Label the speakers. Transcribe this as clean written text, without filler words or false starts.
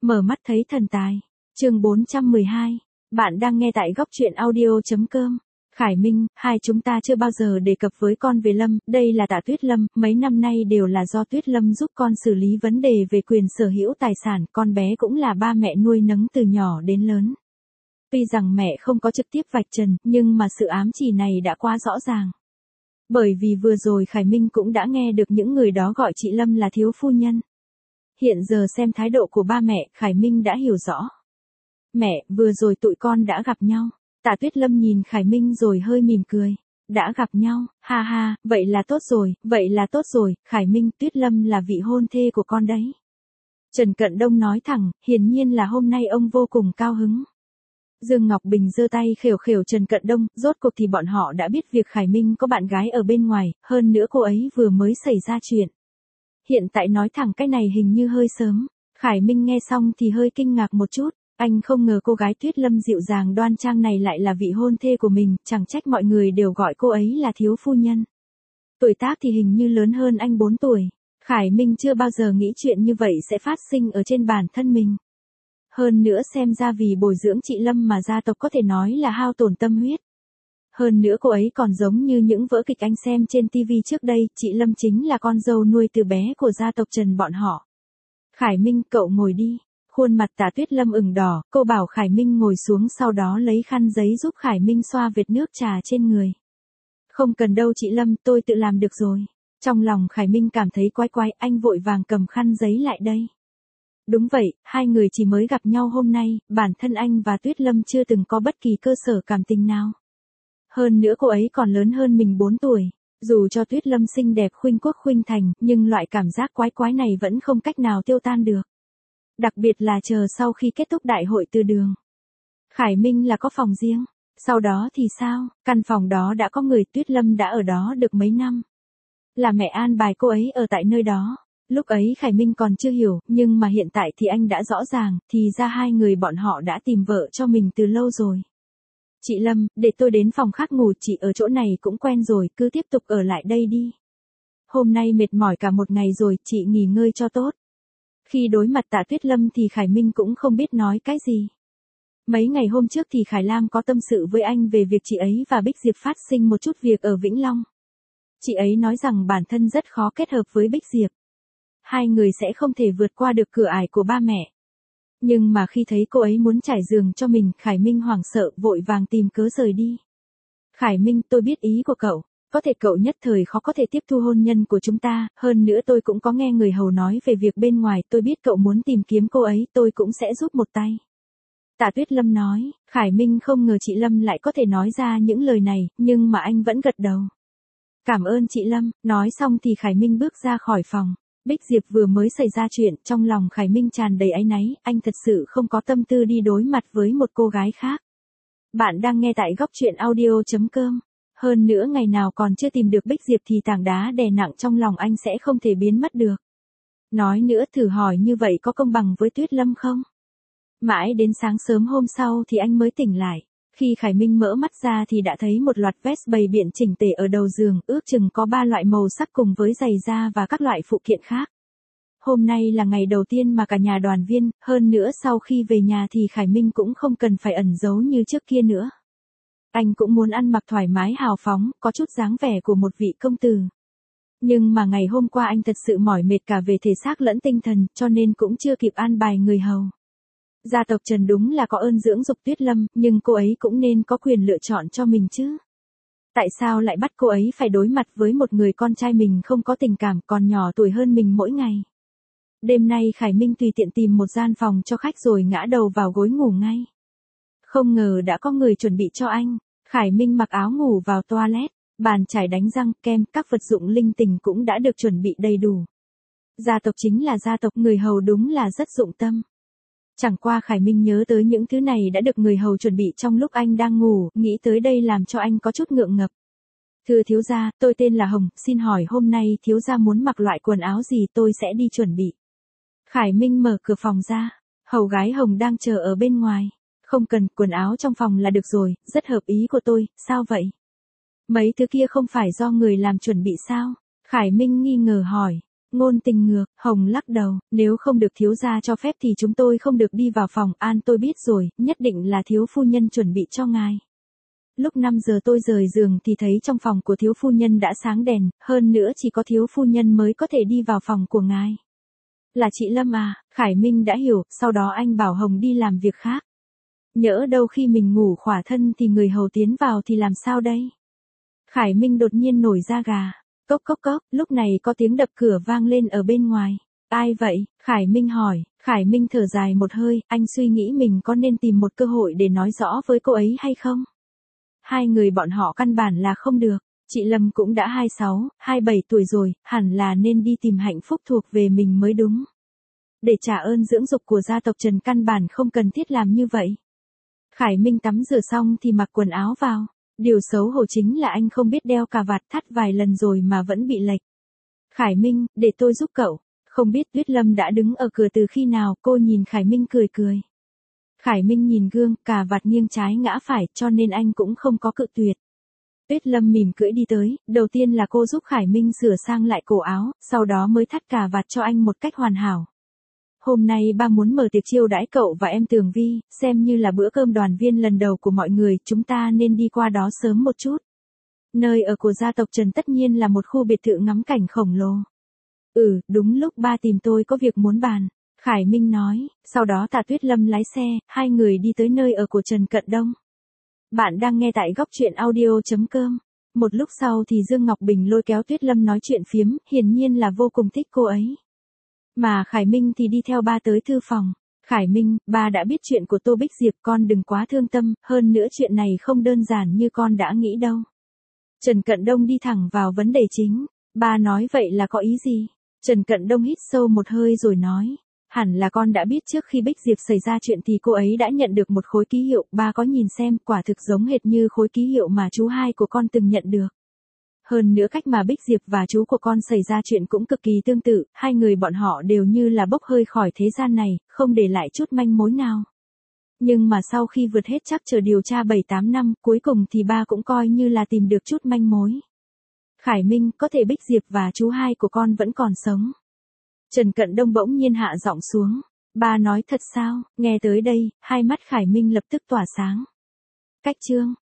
Speaker 1: Mở mắt thấy thần tài. Chương 412. Bạn đang nghe tại góc truyện audio.com. Khải Minh, hai chúng ta chưa bao giờ đề cập với con về Lâm, đây là Tạ Tuyết Lâm, mấy năm nay đều là do Tuyết Lâm giúp con xử lý vấn đề về quyền sở hữu tài sản, con bé cũng là ba mẹ nuôi nấng từ nhỏ đến lớn. Tuy rằng mẹ không có trực tiếp vạch trần, nhưng mà sự ám chỉ này đã quá rõ ràng. Bởi vì vừa rồi Khải Minh cũng đã nghe được những người đó gọi chị Lâm là thiếu phu nhân. Hiện giờ xem thái độ của ba mẹ, Khải Minh đã hiểu rõ. Mẹ, vừa rồi tụi con đã gặp nhau. Tạ Tuyết Lâm nhìn Khải Minh rồi hơi mỉm cười. Đã gặp nhau, ha ha, vậy là tốt rồi, Khải Minh, Tuyết Lâm là vị hôn thê của con đấy. Trần Cận Đông nói thẳng, hiển nhiên là hôm nay ông vô cùng cao hứng. Dương Ngọc Bình giơ tay khều khều Trần Cận Đông, rốt cuộc thì bọn họ đã biết việc Khải Minh có bạn gái ở bên ngoài, hơn nữa cô ấy vừa mới xảy ra chuyện. Hiện tại nói thẳng cái này hình như hơi sớm. Khải Minh nghe xong thì hơi kinh ngạc một chút. Anh không ngờ cô gái Tuyết Lâm dịu dàng đoan trang này lại là vị hôn thê của mình, chẳng trách mọi người đều gọi cô ấy là thiếu phu nhân. Tuổi tác thì hình như lớn hơn anh 4 tuổi. Khải Minh chưa bao giờ nghĩ chuyện như vậy sẽ phát sinh ở trên bản thân mình. Hơn nữa xem ra vì bồi dưỡng chị Lâm mà gia tộc có thể nói là hao tổn tâm huyết. Hơn nữa cô ấy còn giống như những vở kịch anh xem trên TV trước đây, chị Lâm chính là con dâu nuôi từ bé của gia tộc Trần bọn họ. Khải Minh, cậu ngồi đi. Khuôn mặt Tạ Tuyết Lâm ửng đỏ, cô bảo Khải Minh ngồi xuống sau đó lấy khăn giấy giúp Khải Minh xoa vệt nước trà trên người. Không cần đâu chị Lâm, tôi tự làm được rồi. Trong lòng Khải Minh cảm thấy quái quái, anh vội vàng cầm khăn giấy lại đây. Đúng vậy, hai người chỉ mới gặp nhau hôm nay, bản thân anh và Tuyết Lâm chưa từng có bất kỳ cơ sở cảm tình nào. Hơn nữa cô ấy còn lớn hơn mình 4 tuổi. Dù cho Tuyết Lâm xinh đẹp khuynh quốc khuynh thành, nhưng loại cảm giác quái quái này vẫn không cách nào tiêu tan được. Đặc biệt là chờ sau khi kết thúc đại hội từ đường. Khải Minh là có phòng riêng. Sau đó thì sao? Căn phòng đó đã có người, Tuyết Lâm đã ở đó được mấy năm. Là mẹ an bài cô ấy ở tại nơi đó. Lúc ấy Khải Minh còn chưa hiểu, nhưng mà hiện tại thì anh đã rõ ràng, thì ra hai người bọn họ đã tìm vợ cho mình từ lâu rồi. Chị Lâm, để tôi đến phòng khác ngủ, chị ở chỗ này cũng quen rồi, cứ tiếp tục ở lại đây đi. Hôm nay mệt mỏi cả một ngày rồi, chị nghỉ ngơi cho tốt. Khi đối mặt Tạ Tuyết Lâm thì Khải Minh cũng không biết nói cái gì. Mấy ngày hôm trước thì Khải Lam có tâm sự với anh về việc chị ấy và Bích Diệp phát sinh một chút việc ở Vĩnh Long. Chị ấy nói rằng bản thân rất khó kết hợp với Bích Diệp. Hai người sẽ không thể vượt qua được cửa ải của ba mẹ. Nhưng mà khi thấy cô ấy muốn trải giường cho mình, Khải Minh hoảng sợ vội vàng tìm cớ rời đi. Khải Minh, tôi biết ý của cậu. Có thể cậu nhất thời khó có thể tiếp thu hôn nhân của chúng ta, hơn nữa tôi cũng có nghe người hầu nói về việc bên ngoài, tôi biết cậu muốn tìm kiếm cô ấy, tôi cũng sẽ giúp một tay. Tạ Tuyết Lâm nói, Khải Minh không ngờ chị Lâm lại có thể nói ra những lời này, nhưng mà anh vẫn gật đầu. Cảm ơn chị Lâm, nói xong thì Khải Minh bước ra khỏi phòng. Bích Diệp vừa mới xảy ra chuyện, trong lòng Khải Minh tràn đầy áy náy, anh thật sự không có tâm tư đi đối mặt với một cô gái khác. Bạn đang nghe tại góc truyện audio.com. Hơn nữa ngày nào còn chưa tìm được Bích Diệp thì tảng đá đè nặng trong lòng anh sẽ không thể biến mất được. Nói nữa, thử hỏi như vậy có công bằng với Tuyết Lâm không? Mãi đến sáng sớm hôm sau thì anh mới tỉnh lại. Khi Khải Minh mở mắt ra thì đã thấy một loạt vest bày biện chỉnh tề ở đầu giường, ước chừng có 3 loại màu sắc cùng với giày da và các loại phụ kiện khác. Hôm nay là ngày đầu tiên mà cả nhà đoàn viên, hơn nữa sau khi về nhà thì Khải Minh cũng không cần phải ẩn giấu như trước kia nữa. Anh cũng muốn ăn mặc thoải mái hào phóng, có chút dáng vẻ của một vị công tử. Nhưng mà ngày hôm qua anh thật sự mỏi mệt cả về thể xác lẫn tinh thần, cho nên cũng chưa kịp an bài người hầu. Gia tộc Trần đúng là có ơn dưỡng dục Tuyết Lâm, nhưng cô ấy cũng nên có quyền lựa chọn cho mình chứ. Tại sao lại bắt cô ấy phải đối mặt với một người con trai mình không có tình cảm, còn nhỏ tuổi hơn mình mỗi ngày? Đêm nay Khải Minh tùy tiện tìm một gian phòng cho khách rồi ngã đầu vào gối ngủ ngay. Không ngờ đã có người chuẩn bị cho anh. Khải Minh mặc áo ngủ vào toilet, bàn chải đánh răng, kem, các vật dụng linh tinh cũng đã được chuẩn bị đầy đủ. Gia tộc chính là gia tộc, người hầu đúng là rất dụng tâm. Chẳng qua Khải Minh nhớ tới những thứ này đã được người hầu chuẩn bị trong lúc anh đang ngủ, nghĩ tới đây làm cho anh có chút ngượng ngập. Thưa thiếu gia, tôi tên là Hồng, xin hỏi hôm nay thiếu gia muốn mặc loại quần áo gì, tôi sẽ đi chuẩn bị. Khải Minh mở cửa phòng ra, hầu gái Hồng đang chờ ở bên ngoài. Không cần, quần áo trong phòng là được rồi, rất hợp ý của tôi, sao vậy? Mấy thứ kia không phải do người làm chuẩn bị sao? Khải Minh nghi ngờ hỏi. Ngôn Tình ngược, Hồng lắc đầu, nếu không được thiếu gia cho phép thì chúng tôi không được đi vào phòng. An tôi biết rồi, nhất định là thiếu phu nhân chuẩn bị cho ngài. Lúc 5 giờ tôi rời giường thì thấy trong phòng của thiếu phu nhân đã sáng đèn, hơn nữa chỉ có thiếu phu nhân mới có thể đi vào phòng của ngài. Là chị Lâm à? Khải Minh đã hiểu, sau đó anh bảo Hồng đi làm việc khác. Nhỡ đâu khi mình ngủ khỏa thân thì người hầu tiến vào thì làm sao đây? Khải Minh đột nhiên nổi da gà. Cốc cốc cốc, lúc này có tiếng đập cửa vang lên ở bên ngoài. Ai vậy? Khải Minh hỏi. Khải Minh thở dài một hơi, anh suy nghĩ mình có nên tìm một cơ hội để nói rõ với cô ấy hay không? Hai người bọn họ căn bản là không được. Chị Lâm cũng đã 26, 27 tuổi rồi, hẳn là nên đi tìm hạnh phúc thuộc về mình mới đúng. Để trả ơn dưỡng dục của gia tộc Trần căn bản không cần thiết làm như vậy. Khải Minh tắm rửa xong thì mặc quần áo vào. Điều xấu hổ chính là anh không biết đeo cà vạt, thắt vài lần rồi mà vẫn bị lệch. Khải Minh, để tôi giúp cậu. Không biết Tuyết Lâm đã đứng ở cửa từ khi nào, cô nhìn Khải Minh cười cười. Khải Minh nhìn gương, cà vạt nghiêng trái ngã phải, cho nên anh cũng không có cự tuyệt. Tuyết Lâm mỉm cưỡi đi tới, đầu tiên là cô giúp Khải Minh sửa sang lại cổ áo, sau đó mới thắt cà vạt cho anh một cách hoàn hảo. Hôm nay ba muốn mở tiệc chiêu đãi cậu và em Tường Vi, xem như là bữa cơm đoàn viên lần đầu của mọi người, chúng ta nên đi qua đó sớm một chút. Nơi ở của gia tộc Trần tất nhiên là một khu biệt thự ngắm cảnh khổng lồ. Đúng lúc ba tìm tôi có việc muốn bàn. Khải Minh nói, sau đó Tạ Tuyết Lâm lái xe, hai người đi tới nơi ở của Trần Cận Đông. Bạn đang nghe tại góc truyện audio.com. Một lúc sau thì Dương Ngọc Bình lôi kéo Tuyết Lâm nói chuyện phiếm, hiển nhiên là vô cùng thích cô ấy. Mà Khải Minh thì đi theo ba tới thư phòng. Khải Minh, ba đã biết chuyện của Tô Bích Diệp, con đừng quá thương tâm, hơn nữa chuyện này không đơn giản như con đã nghĩ đâu. Trần Cận Đông đi thẳng vào vấn đề chính. Ba nói vậy là có ý gì? Trần Cận Đông hít sâu một hơi rồi nói. Hẳn là con đã biết trước khi Bích Diệp xảy ra chuyện thì cô ấy đã nhận được một khối ký hiệu, ba có nhìn xem, quả thực giống hệt như khối ký hiệu mà chú hai của con từng nhận được. Hơn nữa cách mà Bích Diệp và chú của con xảy ra chuyện cũng cực kỳ tương tự, hai người bọn họ đều như là bốc hơi khỏi thế gian này, không để lại chút manh mối nào. Nhưng mà sau khi vượt hết trắc trở điều tra 7-8 năm, cuối cùng thì ba cũng coi như là tìm được chút manh mối. Khải Minh, có thể Bích Diệp và chú hai của con vẫn còn sống. Trần Cận Đông bỗng nhiên hạ giọng xuống. Ba nói thật sao? Nghe tới đây, hai mắt Khải Minh lập tức tỏa sáng. Cách chương